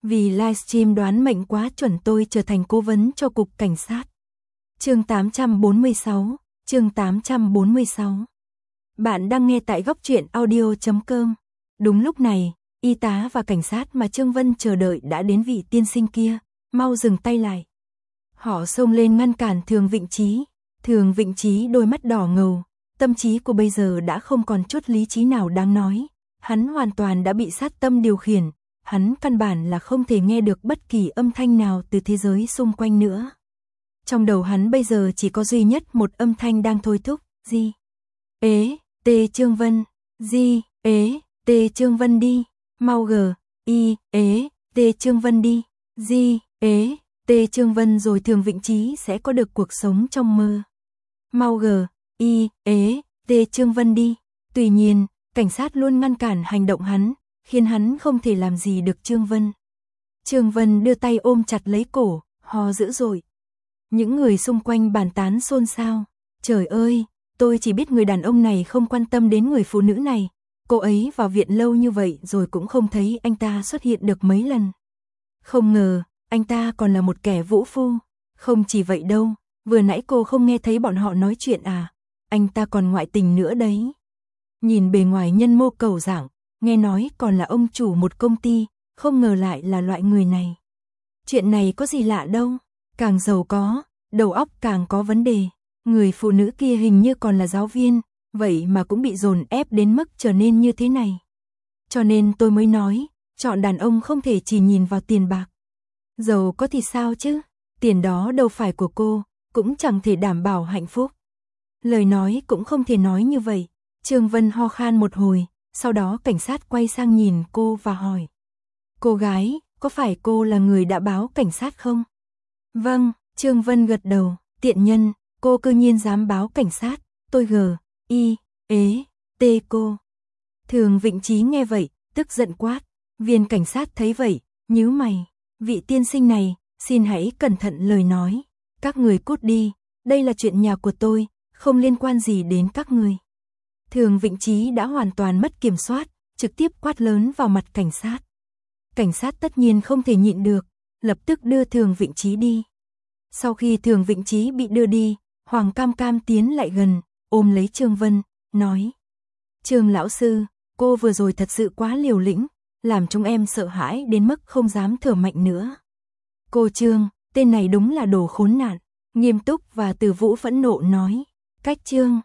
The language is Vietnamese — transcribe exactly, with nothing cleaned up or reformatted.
Vì livestream đoán mệnh quá chuẩn tôi trở thành cố vấn cho cục cảnh sát. Chương tám trăm bốn mươi sáu, chương tám trăm bốn mươi sáu. Bạn đang nghe tại góc truyện audio chấm com. Đúng lúc này, y tá và cảnh sát mà Trương Vân chờ đợi đã đến. Vị tiên sinh kia, mau dừng tay lại. Họ xông lên ngăn cản Thường Vịnh Chí. Thường Vịnh Chí đôi mắt đỏ ngầu, tâm trí của bây giờ đã không còn chút lý trí nào đáng nói. Hắn hoàn toàn đã bị sát tâm điều khiển, hắn căn bản là không thể nghe được bất kỳ âm thanh nào từ thế giới xung quanh nữa. Trong đầu hắn bây giờ chỉ có duy nhất một âm thanh đang thôi thúc, Di, ế, tê Trương Vân, Di, ế, tê Trương Vân đi, mau gờ, y, ế, tê Trương Vân đi, Di, ế, tê Trương Vân rồi Thường Vịnh Chí sẽ có được cuộc sống trong mơ. Mau gờ, y, ế, tê Trương Vân đi. Tuy nhiên, cảnh sát luôn ngăn cản hành động hắn, khiến hắn không thể làm gì được Trương Vân. Trương Vân đưa tay ôm chặt lấy cổ, ho dữ dội. Những người xung quanh bàn tán xôn xao. Trời ơi, tôi chỉ biết người đàn ông này không quan tâm đến người phụ nữ này. Cô ấy vào viện lâu như vậy rồi cũng không thấy anh ta xuất hiện được mấy lần. Không ngờ, anh ta còn là một kẻ vũ phu. Không chỉ vậy đâu, vừa nãy cô không nghe thấy bọn họ nói chuyện à? Anh ta còn ngoại tình nữa đấy. Nhìn bề ngoài nhân mô cầu dạng, nghe nói còn là ông chủ một công ty, không ngờ lại là loại người này. Chuyện này có gì lạ đâu, càng giàu có, đầu óc càng có vấn đề. Người phụ nữ kia hình như còn là giáo viên, vậy mà cũng bị dồn ép đến mức trở nên như thế này. Cho nên tôi mới nói, chọn đàn ông không thể chỉ nhìn vào tiền bạc. Giàu có thì sao chứ, tiền đó đâu phải của cô, cũng chẳng thể đảm bảo hạnh phúc. Lời nói cũng không thể nói như vậy. Trương Vân ho khan một hồi, sau đó cảnh sát quay sang nhìn cô và hỏi. Cô gái, có phải cô là người đã báo cảnh sát không? Vâng, Trương Vân gật đầu. Tiện nhân, cô cư nhiên dám báo cảnh sát, tôi gờ, y, ế, tê cô. Thường Vịnh Chí nghe vậy, tức giận quát. Viên cảnh sát thấy vậy, nhíu mày. Vị tiên sinh này, xin hãy cẩn thận lời nói. Các người cút đi, đây là chuyện nhà của tôi, không liên quan gì đến các người. Thường Vịnh Chí đã hoàn toàn mất kiểm soát, trực tiếp quát lớn vào mặt cảnh sát. Cảnh sát tất nhiên không thể nhịn được, lập tức đưa Thường Vịnh Chí đi. Sau khi Thường Vịnh Chí bị đưa đi, Hoàng Cam Cam tiến lại gần, ôm lấy Trương Vân, nói. Trương lão sư, cô vừa rồi thật sự quá liều lĩnh, làm chúng em sợ hãi đến mức không dám thở mạnh nữa. Cô Trương, tên này đúng là đồ khốn nạn, nghiêm túc và Từ Vũ phẫn nộ nói. Cách Trương,